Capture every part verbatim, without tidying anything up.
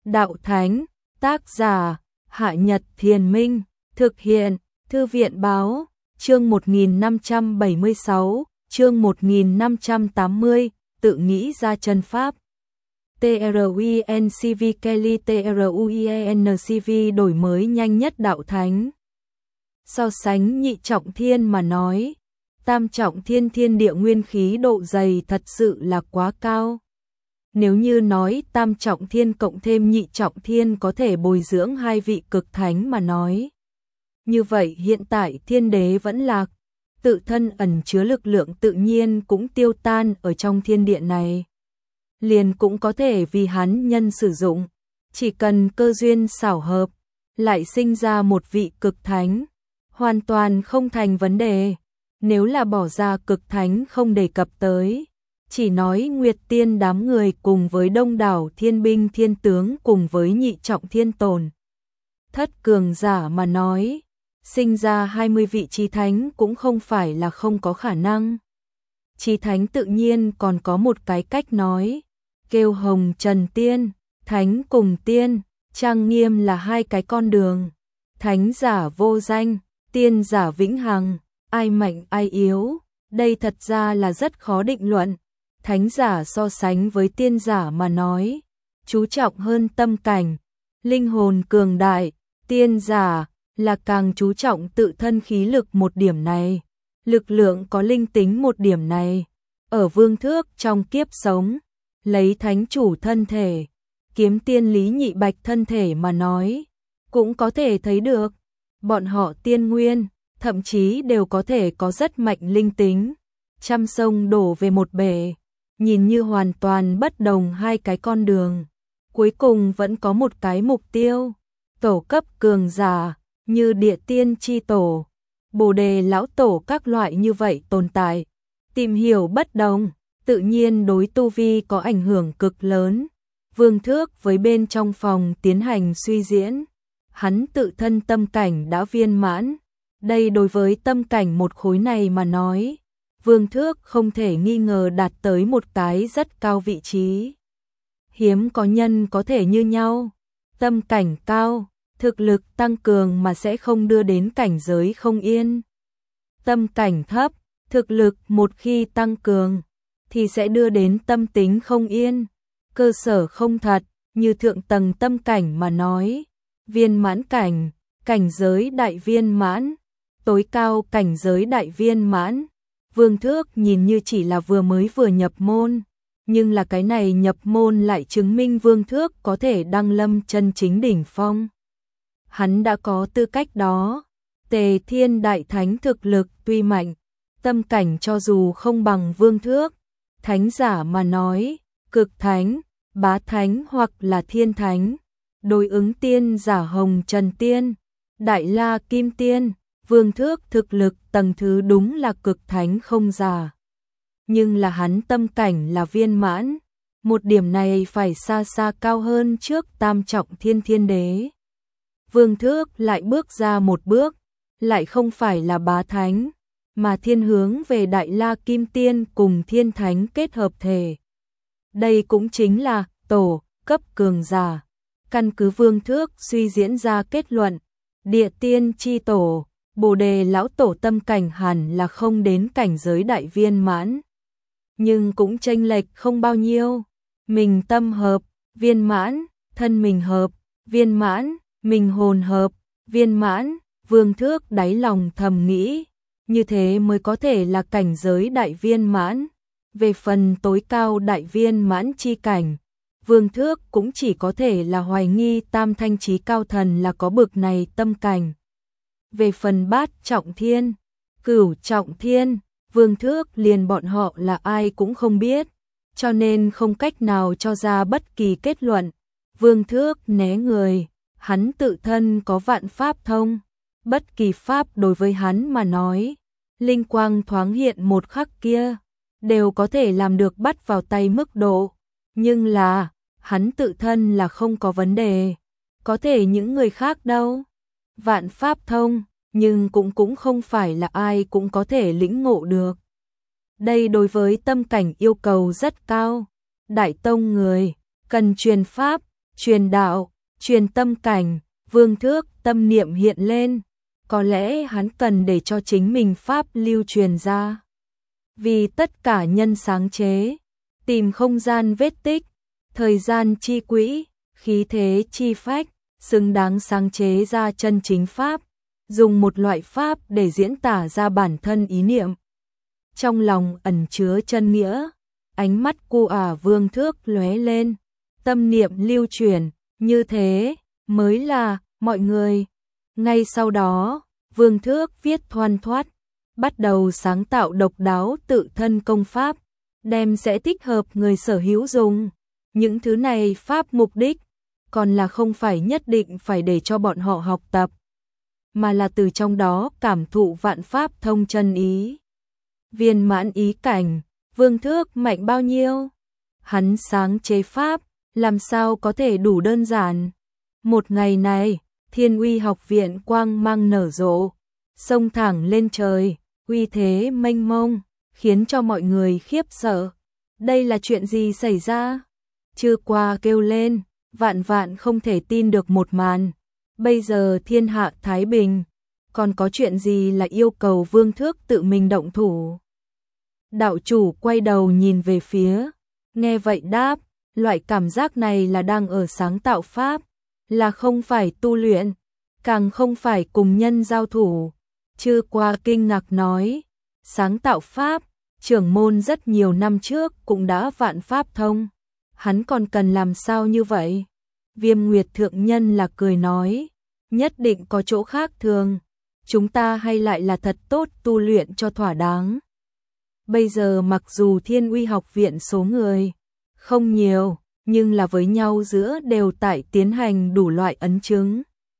Đạo Thánh, tác giả, Hạ Nhật Thiền Minh, thực hiện, Thư viện Báo, chương một nghìn năm trăm bảy mươi sáu, chương một nghìn năm trăm tám mươi, tự nghĩ ra chân pháp. TRUINCV Kelly TRUIENCV đổi mới nhanh nhất Đạo Thánh. So sánh nhị trọng thiên mà nói, tam trọng thiên thiên địa nguyên khí độ dày thật sự là quá cao. Nếu như nói tam trọng thiên cộng thêm nhị trọng thiên có thể bồi dưỡng hai vị cực thánh mà nói. Như vậy hiện tại thiên đế vẫn lạc, tự thân ẩn chứa lực lượng tự nhiên cũng tiêu tan ở trong thiên địa này. Liền cũng có thể vì hắn nhân sử dụng, chỉ cần cơ duyên xảo hợp, lại sinh ra một vị cực thánh, hoàn toàn không thành vấn đề. Nếu là bỏ ra cực thánh không đề cập tới, chỉ nói Nguyệt Tiên đám người cùng với đông đảo thiên binh thiên tướng cùng với nhị trọng thiên tồn thất cường giả mà nói, sinh ra hai mươi vị chí thánh cũng không phải là không có khả năng. Chí thánh tự nhiên còn có một cái cách nói, kêu hồng trần tiên, thánh cùng tiên, trang nghiêm là hai cái con đường, thánh giả vô danh, tiên giả vĩnh hằng, ai mạnh ai yếu, đây thật ra là rất khó định luận. Thánh giả so sánh với tiên giả mà nói, chú trọng hơn tâm cảnh, linh hồn cường đại, tiên giả là càng chú trọng tự thân khí lực một điểm này, lực lượng có linh tính một điểm này. Ở Vương Thước trong kiếp sống, lấy thánh chủ thân thể, kiếm tiên Lý Nhị Bạch thân thể mà nói, cũng có thể thấy được, bọn họ tiên nguyên, thậm chí đều có thể có rất mạnh linh tính, trăm sông đổ về một bể. Nhìn như hoàn toàn bất đồng hai cái con đường, cuối cùng vẫn có một cái mục tiêu, tổ cấp cường giả, như địa tiên chi tổ, bồ đề lão tổ các loại như vậy tồn tại. Tìm hiểu bất đồng, tự nhiên đối tu vi có ảnh hưởng cực lớn. Vương Thước với bên trong phòng tiến hành suy diễn, hắn tự thân tâm cảnh đã viên mãn, đây đối với tâm cảnh một khối này mà nói, Vương Thước không thể nghi ngờ đạt tới một cái rất cao vị trí. Hiếm có nhân có thể như nhau, tâm cảnh cao, thực lực tăng cường mà sẽ không đưa đến cảnh giới không yên. Tâm cảnh thấp, thực lực một khi tăng cường, thì sẽ đưa đến tâm tính không yên, cơ sở không thật, như thượng tầng tâm cảnh mà nói. Viên mãn cảnh, cảnh giới đại viên mãn, tối cao cảnh giới đại viên mãn. Vương Thước nhìn như chỉ là vừa mới vừa nhập môn, nhưng là cái này nhập môn lại chứng minh Vương Thước có thể đăng lâm chân chính đỉnh phong. Hắn đã có tư cách đó. Tề Thiên Đại Thánh thực lực tuy mạnh, tâm cảnh cho dù không bằng Vương Thước, thánh giả mà nói, cực thánh, bá thánh hoặc là thiên thánh, đối ứng tiên giả hồng trần tiên, đại la kim tiên. Vương Thước thực lực tầng thứ đúng là cực thánh không giả. Nhưng là hắn tâm cảnh là viên mãn, một điểm này phải xa xa cao hơn trước tam trọng thiên thiên đế. Vương Thước lại bước ra một bước, lại không phải là bá thánh, mà thiên hướng về đại la kim tiên cùng thiên thánh kết hợp thể. Đây cũng chính là tổ cấp cường giả. Căn cứ Vương Thước suy diễn ra kết luận, địa tiên chi tổ, bồ đề lão tổ tâm cảnh hẳn là không đến cảnh giới đại viên mãn, nhưng cũng chênh lệch không bao nhiêu. Mình tâm hợp, viên mãn, thân mình hợp, viên mãn, mình hồn hợp, viên mãn. Vương Thước đáy lòng thầm nghĩ, như thế mới có thể là cảnh giới đại viên mãn. Về phần tối cao đại viên mãn chi cảnh, Vương Thước cũng chỉ có thể là hoài nghi tam thanh chí cao thần là có bực này tâm cảnh. Về phần bát trọng thiên, cửu trọng thiên, Vương Thước liền bọn họ là ai cũng không biết, cho nên không cách nào cho ra bất kỳ kết luận. Vương Thước né người, hắn tự thân có vạn pháp thông, bất kỳ pháp đối với hắn mà nói, linh quang thoáng hiện một khắc kia, đều có thể làm được bắt vào tay mức độ, nhưng là, hắn tự thân là không có vấn đề, có thể những người khác đâu. Vạn pháp thông, nhưng cũng cũng không phải là ai cũng có thể lĩnh ngộ được. Đây đối với tâm cảnh yêu cầu rất cao. Đại tông người, cần truyền pháp, truyền đạo, truyền tâm cảnh, Vương Thước tâm niệm hiện lên, có lẽ hắn cần để cho chính mình pháp lưu truyền ra. Vì tất cả nhân sáng chế, tìm không gian vết tích, thời gian chi quỹ, khí thế chi phách, xứng đáng sáng chế ra chân chính pháp, dùng một loại pháp để diễn tả ra bản thân ý niệm. Trong lòng ẩn chứa chân nghĩa, ánh mắt cu ả Vương Thước lóe lên, tâm niệm lưu truyền, như thế mới là mọi người. Ngay sau đó, Vương Thước viết thoăn thoắt, bắt đầu sáng tạo độc đáo tự thân công pháp, đem sẽ thích hợp người sở hữu dùng. Những thứ này pháp mục đích, còn là không phải nhất định phải để cho bọn họ học tập, mà là từ trong đó cảm thụ vạn pháp thông chân ý. Viên mãn ý cảnh, Vương Thước mạnh bao nhiêu? Hắn sáng chế pháp, làm sao có thể đủ đơn giản? Một ngày này, Thiên Uy học viện quang mang nở rộ, xông thẳng lên trời, uy thế mênh mông, khiến cho mọi người khiếp sợ. Đây là chuyện gì xảy ra? Chưa qua kêu lên, vạn vạn không thể tin được một màn. Bây giờ thiên hạ thái bình, còn có chuyện gì là yêu cầu Vương Thước tự mình động thủ? Đạo chủ quay đầu nhìn về phía, nghe vậy đáp, loại cảm giác này là đang ở sáng tạo pháp, là không phải tu luyện, càng không phải cùng nhân giao thủ. Chư qua kinh ngạc nói, sáng tạo pháp, trưởng môn rất nhiều năm trước cũng đã vạn pháp thông, hắn còn cần làm sao như vậy? Viêm Nguyệt thượng nhân là cười nói, nhất định có chỗ khác thường, chúng ta hay lại là thật tốt tu luyện cho thỏa đáng. Bây giờ mặc dù Thiên Uy học viện số người không nhiều, nhưng là với nhau giữa đều tại tiến hành đủ loại ấn chứng.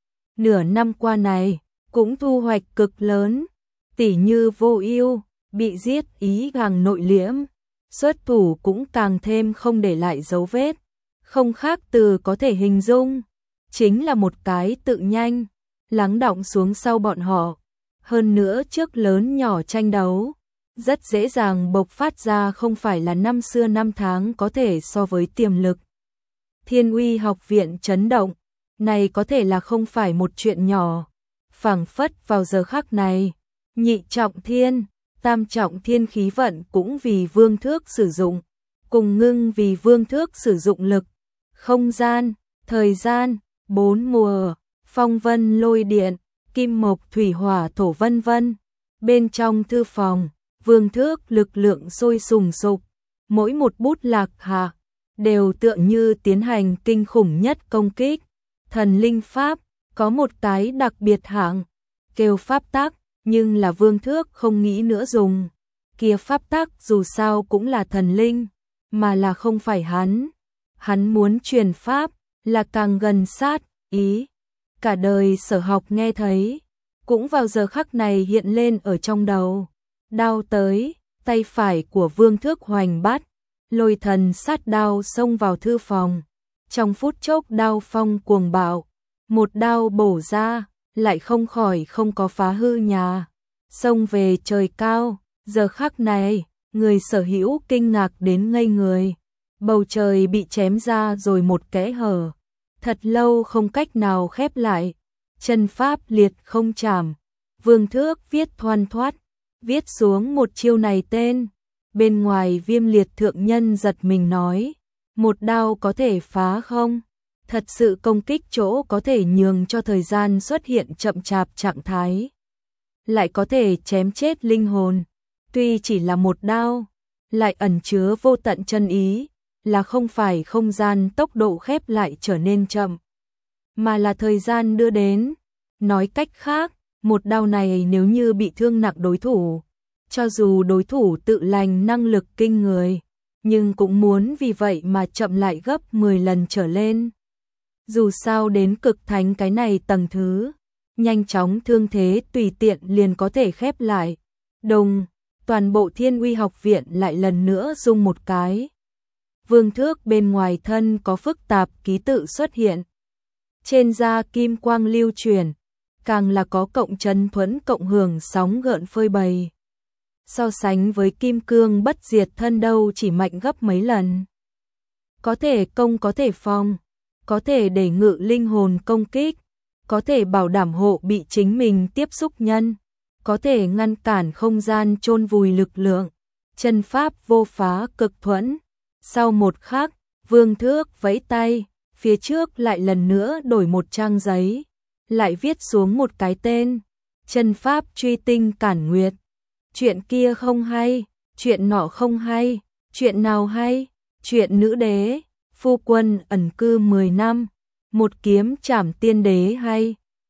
Nửa năm qua này, cũng thu hoạch cực lớn, tỉ như Vô Ưu bị giết ý càng nội liễm, xuất thủ cũng càng thêm không để lại dấu vết, không khác từ có thể hình dung, chính là một cái tự nhanh, lắng đọng xuống sau bọn họ, hơn nữa trước lớn nhỏ tranh đấu, rất dễ dàng bộc phát ra không phải là năm xưa năm tháng có thể so với tiềm lực. Thiên Uy học viện chấn động, này có thể là không phải một chuyện nhỏ, phảng phất vào giờ khắc này, nhị trọng thiên, tam trọng thiên khí vận cũng vì Vương Thước sử dụng, cùng ngưng vì Vương Thước sử dụng lực, không gian, thời gian, bốn mùa, phong vân lôi điện, kim mộc thủy hỏa thổ vân vân. Bên trong thư phòng, Vương Thước lực lượng sôi sùng sục, mỗi một bút lạc hạ đều tựa như tiến hành kinh khủng nhất công kích. Thần linh pháp có một cái đặc biệt hạng, kêu pháp tắc, nhưng là Vương Thước không nghĩ nữa dùng. Kia pháp tắc dù sao cũng là thần linh, mà là không phải hắn. Hắn muốn truyền pháp, là càng gần sát, ý. Cả đời sở học nghe thấy, cũng vào giờ khắc này hiện lên ở trong đầu. Đao tới, tay phải của Vương Thước hoành bắt, lôi thần sát đao xông vào thư phòng. Trong phút chốc đao phong cuồng bạo, một đao bổ ra, lại không khỏi không có phá hư nhà. Xông về trời cao, giờ khắc này, người sở hữu kinh ngạc đến ngây người. Bầu trời bị chém ra rồi một kẽ hở, thật lâu không cách nào khép lại. Chân pháp liệt không chạm, Vương Thước viết thoăn thoắt, viết xuống một chiêu này tên. Bên ngoài Viêm Liệt thượng nhân giật mình nói, một đao có thể phá không? Thật sự công kích chỗ có thể nhường cho thời gian xuất hiện chậm chạp trạng thái, lại có thể chém chết linh hồn. Tuy chỉ là một đao, lại ẩn chứa vô tận chân ý, là không phải không gian tốc độ khép lại trở nên chậm, mà là thời gian đưa đến. Nói cách khác, một đao này nếu như bị thương nặng đối thủ, cho dù đối thủ tự lành năng lực kinh người, nhưng cũng muốn vì vậy mà chậm lại gấp mười lần trở lên. Dù sao đến cực thánh cái này tầng thứ, nhanh chóng thương thế tùy tiện liền có thể khép lại. Đồng, toàn bộ Thiên Uy học viện lại lần nữa rung một cái. Vương Thước bên ngoài thân có phức tạp ký tự xuất hiện. Trên da kim quang lưu truyền, càng là có cộng chân thuẫn cộng hưởng sóng gợn phơi bày. So sánh với kim cương bất diệt thân đâu chỉ mạnh gấp mấy lần. Có thể công có thể phòng, có thể để ngự linh hồn công kích, có thể bảo đảm hộ bị chính mình tiếp xúc nhân, có thể ngăn cản không gian chôn vùi lực lượng. Chân pháp vô phá cực thuẫn. Sau một khắc, Vương Thước vẫy tay, phía trước lại lần nữa đổi một trang giấy, lại viết xuống một cái tên, chân pháp truy tinh cản nguyệt. Chuyện kia không hay, chuyện nọ không hay, chuyện nào hay, chuyện nữ đế, phu quân ẩn cư mười năm, một kiếm trảm tiên đế hay.